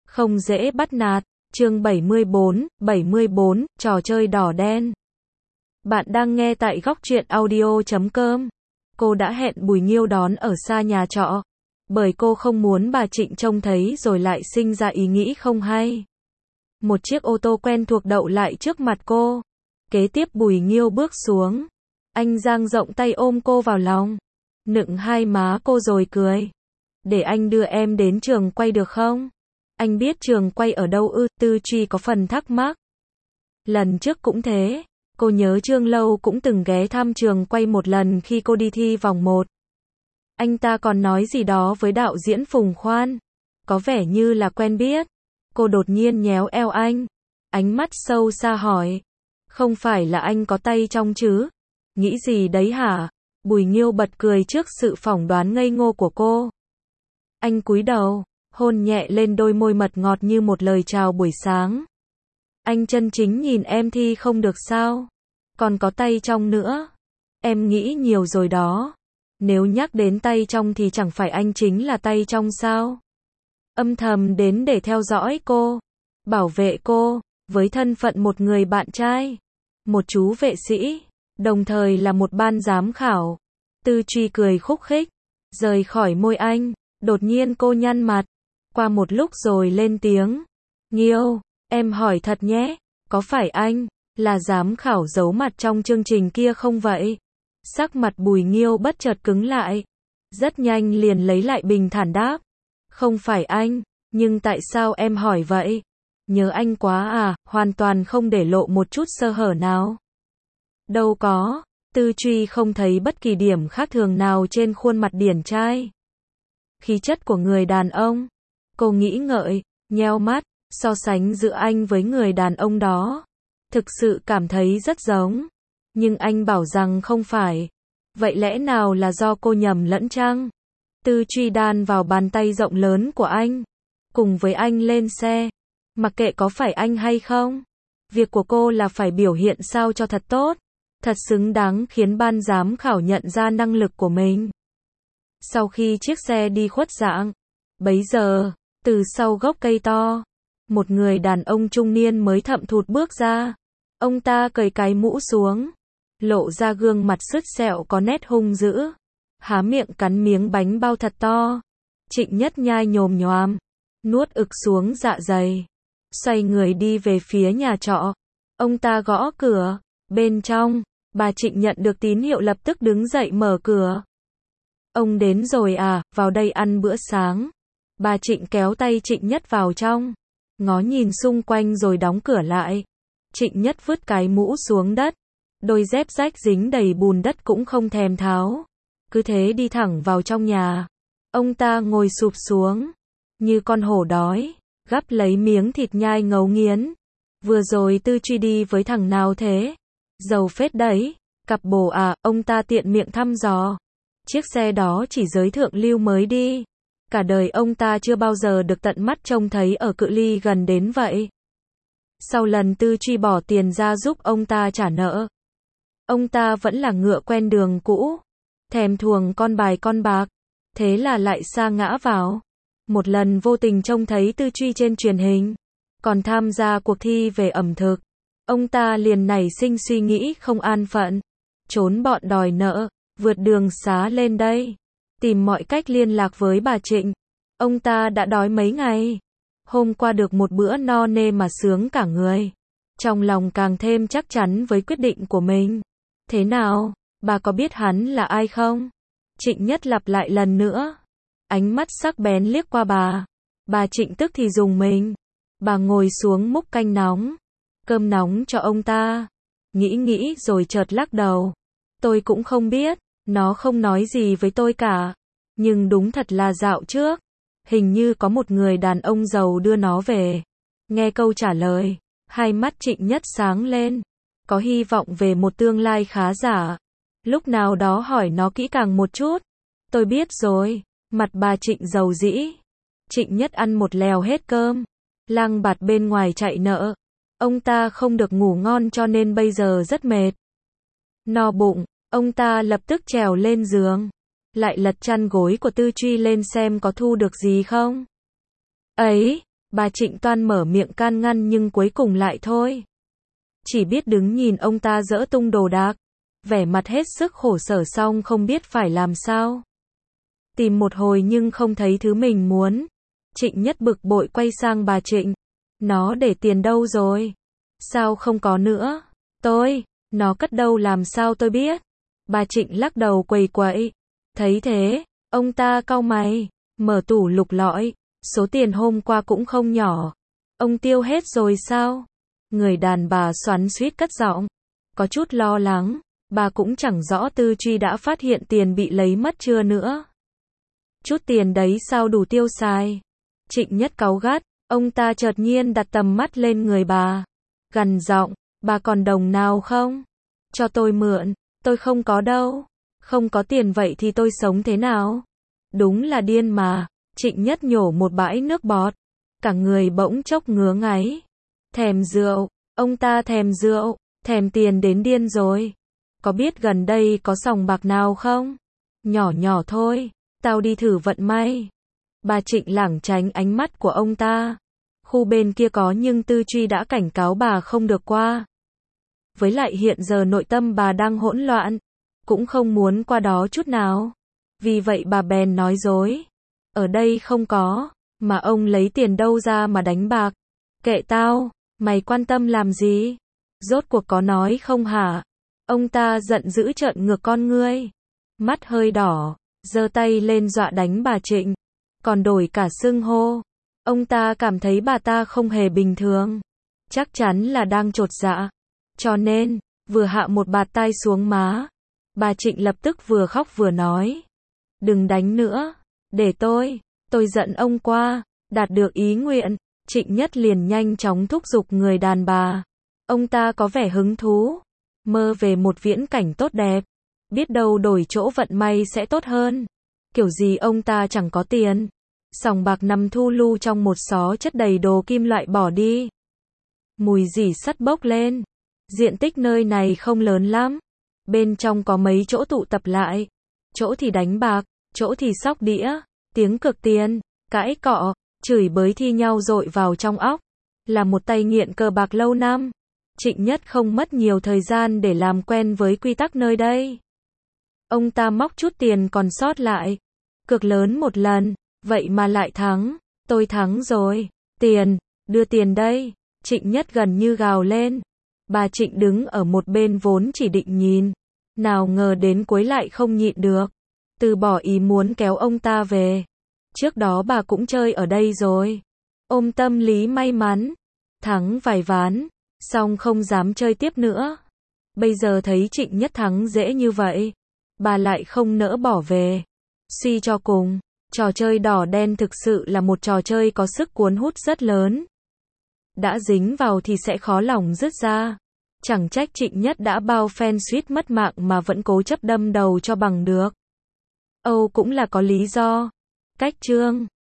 Không dễ bắt nạt. Chương 74, trò chơi đỏ đen. Bạn đang nghe tại góc truyện audio.com. Cô đã hẹn Bùi Nghiêu đón ở xa nhà trọ, bởi cô không muốn bà Trịnh trông thấy rồi lại sinh ra ý nghĩ không hay. Một chiếc ô tô quen thuộc đậu lại trước mặt cô. Kế tiếp Bùi Nghiêu bước xuống. Anh dang rộng tay ôm cô vào lòng, nựng hai má cô rồi cười. Để anh đưa em đến trường quay được không? Anh biết trường quay ở đâu ư? Tư Truy có phần thắc mắc. Lần trước cũng thế, cô nhớ Trương Lâu cũng từng ghé thăm trường quay một lần khi cô đi thi vòng 1. Anh ta còn nói gì đó với đạo diễn Phùng Khoan, có vẻ như là quen biết. Cô đột nhiên nhéo eo anh, ánh mắt sâu xa hỏi, không phải là anh có tay trong chứ? Nghĩ gì đấy hả? Bùi Nghiêu bật cười trước sự phỏng đoán ngây ngô của cô. Anh cúi đầu, hôn nhẹ lên đôi môi mật ngọt như một lời chào buổi sáng. Anh chân chính nhìn em thi không được sao? Còn có tay trong nữa. Em nghĩ nhiều rồi đó. Nếu nhắc đến tay trong thì chẳng phải anh chính là tay trong sao? Âm thầm đến để theo dõi cô, bảo vệ cô, với thân phận một người bạn trai, một chú vệ sĩ, đồng thời là một ban giám khảo. Tư Truy cười khúc khích, rời khỏi môi anh. Đột nhiên cô nhăn mặt, qua một lúc rồi lên tiếng. Nghiêu, em hỏi thật nhé, có phải anh là giám khảo giấu mặt trong chương trình kia không vậy? Sắc mặt Bùi Nghiêu bất chợt cứng lại, rất nhanh liền lấy lại bình thản đáp. Không phải anh, nhưng tại sao em hỏi vậy? Nhớ anh quá à? Hoàn toàn không để lộ một chút sơ hở nào. Đâu có. Tư Truy không thấy bất kỳ điểm khác thường nào trên khuôn mặt điển trai, khí chất của người đàn ông. Cô nghĩ ngợi, nheo mắt, so sánh giữa anh với người đàn ông đó, thực sự cảm thấy rất giống. Nhưng anh bảo rằng không phải. Vậy lẽ nào là do cô nhầm lẫn chăng? Tư Truy đan vào bàn tay rộng lớn của anh, cùng với anh lên xe. Mặc kệ có phải anh hay không, việc của cô là phải biểu hiện sao cho thật tốt, thật xứng đáng khiến ban giám khảo nhận ra năng lực của mình. Sau khi chiếc xe đi khuất dạng, bấy giờ, từ sau gốc cây to, một người đàn ông trung niên mới thậm thụt bước ra. Ông ta cởi cái mũ xuống, lộ ra gương mặt sứt sẹo có nét hung dữ, há miệng cắn miếng bánh bao thật to. Trịnh Nhất nhai nhồm nhoàm, nuốt ực xuống dạ dày, xoay người đi về phía nhà trọ. Ông ta gõ cửa, bên trong, bà Trịnh nhận được tín hiệu lập tức đứng dậy mở cửa. Ông đến rồi à, vào đây ăn bữa sáng. Bà Trịnh kéo tay Trịnh Nhất vào trong, ngó nhìn xung quanh rồi đóng cửa lại. Trịnh Nhất vứt cái mũ xuống đất, đôi dép rách dính đầy bùn đất cũng không thèm tháo, cứ thế đi thẳng vào trong nhà. Ông ta ngồi sụp xuống, như con hổ đói, gắp lấy miếng thịt nhai ngấu nghiến. Vừa rồi Tư Truy đi với thằng nào thế? Giàu phết đấy, cặp bồ à? Ông ta tiện miệng thăm dò. Chiếc xe đó chỉ giới thượng lưu mới đi. Cả đời ông ta chưa bao giờ được tận mắt trông thấy ở cự ly gần đến vậy. Sau lần Tư Truy bỏ tiền ra giúp ông ta trả nợ, ông ta vẫn là ngựa quen đường cũ, thèm thuồng con bài con bạc, thế là lại sa ngã vào. Một lần vô tình trông thấy Tư Truy trên truyền hình, còn tham gia cuộc thi về ẩm thực, ông ta liền nảy sinh suy nghĩ không an phận, trốn bọn đòi nợ, vượt đường xá lên đây, tìm mọi cách liên lạc với bà Trịnh. Ông ta đã đói mấy ngày, hôm qua được một bữa no nê mà sướng cả người, trong lòng càng thêm chắc chắn với quyết định của mình. Thế nào, bà có biết hắn là ai không? Trịnh Nhất lặp lại lần nữa, ánh mắt sắc bén liếc qua bà. Bà Trịnh tức thì rùng mình, bà ngồi xuống múc canh nóng, cơm nóng cho ông ta, nghĩ rồi chợt lắc đầu. Tôi cũng không biết, nó không nói gì với tôi cả, nhưng đúng thật là dạo trước, hình như có một người đàn ông giàu đưa nó về. Nghe câu trả lời, hai mắt Trịnh Nhất sáng lên, có hy vọng về một tương lai khá giả. Lúc nào đó hỏi nó kỹ càng một chút. Tôi biết rồi. Mặt bà Trịnh dầu dĩ. Trịnh Nhất ăn một lèo hết cơm, lang bạt bên ngoài chạy nợ. Ông ta không được ngủ ngon cho nên bây giờ rất mệt. No bụng, ông ta lập tức trèo lên giường, lại lật chăn gối của Tư Truy lên xem có thu được gì không. Ấy, Bà Trịnh toan mở miệng can ngăn nhưng cuối cùng lại thôi. Chỉ biết đứng nhìn ông ta dỡ tung đồ đạc. Vẻ mặt hết sức khổ sở xong không biết phải làm sao. Tìm một hồi nhưng không thấy thứ mình muốn. Trịnh Nhất bực bội quay sang bà Trịnh. Nó để tiền đâu rồi? Sao không có nữa? Nó cất đâu làm sao tôi biết? Bà Trịnh lắc đầu quầy quậy. Thấy thế, ông ta cau mày, mở tủ lục lọi. Số tiền hôm qua cũng không nhỏ. Ông tiêu hết rồi sao? Người đàn bà xoắn xuýt cất giọng. Có chút lo lắng. Bà cũng chẳng rõ Tư Truy đã phát hiện tiền bị lấy mất chưa nữa. Chút tiền đấy sao đủ tiêu xài? Trịnh Nhất cáu gắt. Ông ta chợt nhiên đặt tầm mắt lên người bà. Gằn giọng. Bà còn đồng nào không? Cho tôi mượn. Tôi không có đâu. Không có tiền vậy thì tôi sống thế nào? Đúng là điên mà. Trịnh Nhất nhổ một bãi nước bọt. Cả người bỗng chốc ngứa ngáy. Thèm rượu. Ông ta thèm rượu. Thèm tiền đến điên rồi. Có biết gần đây có sòng bạc nào không? Nhỏ nhỏ thôi. Tao đi thử vận may. Bà Trịnh lảng tránh ánh mắt của ông ta. Khu bên kia có nhưng Tư Truy đã cảnh cáo bà không được qua. Với lại hiện giờ nội tâm bà đang hỗn loạn. Cũng không muốn qua đó chút nào. Vì vậy bà bèn nói dối. Ở đây không có. Mà ông lấy tiền đâu ra mà đánh bạc? Kệ tao. Mày quan tâm làm gì? Rốt cuộc có nói không hả? Ông ta giận dữ trợn ngược con ngươi. Mắt hơi đỏ. Giơ tay lên dọa đánh bà Trịnh. Còn đổi cả xưng hô. Ông ta cảm thấy bà ta không hề bình thường. Chắc chắn là đang chột dạ. Cho nên, vừa hạ một bạt tai xuống má. Bà Trịnh lập tức vừa khóc vừa nói. Đừng đánh nữa. Để tôi giận ông qua. Đạt được ý nguyện. Trịnh Nhất liền nhanh chóng thúc giục người đàn bà. Ông ta có vẻ hứng thú. Mơ về một viễn cảnh tốt đẹp. Biết đâu đổi chỗ vận may sẽ tốt hơn. Kiểu gì ông ta chẳng có tiền. Sòng bạc nằm thu lu trong một xó chất đầy đồ kim loại bỏ đi. Mùi rỉ sắt bốc lên. Diện tích nơi này không lớn lắm. Bên trong có mấy chỗ tụ tập lại. Chỗ thì đánh bạc, chỗ thì xóc đĩa. Tiếng cược tiền, cãi cọ, chửi bới thi nhau dội vào trong óc. Là một tay nghiện cờ bạc lâu năm. Trịnh Nhất không mất nhiều thời gian để làm quen với quy tắc nơi đây. Ông ta móc chút tiền còn sót lại. Cược lớn một lần, vậy mà lại thắng. Tôi thắng rồi. Tiền, đưa tiền đây. Trịnh Nhất gần như gào lên. Bà Trịnh đứng ở một bên vốn chỉ định nhìn. Nào ngờ đến cuối lại không nhịn được. Từ bỏ ý muốn kéo ông ta về. Trước đó bà cũng chơi ở đây rồi. Ôm tâm lý may mắn. Thắng vài ván. Xong không dám chơi tiếp nữa. Bây giờ thấy Trịnh Nhất thắng dễ như vậy. Bà lại không nỡ bỏ về. Suy cho cùng, trò chơi đỏ đen thực sự là một trò chơi có sức cuốn hút rất lớn. Đã dính vào thì sẽ khó lòng dứt ra. Chẳng trách Trịnh Nhất đã bao phen suýt mất mạng mà vẫn cố chấp đâm đầu cho bằng được. Âu cũng là có lý do. Cách chương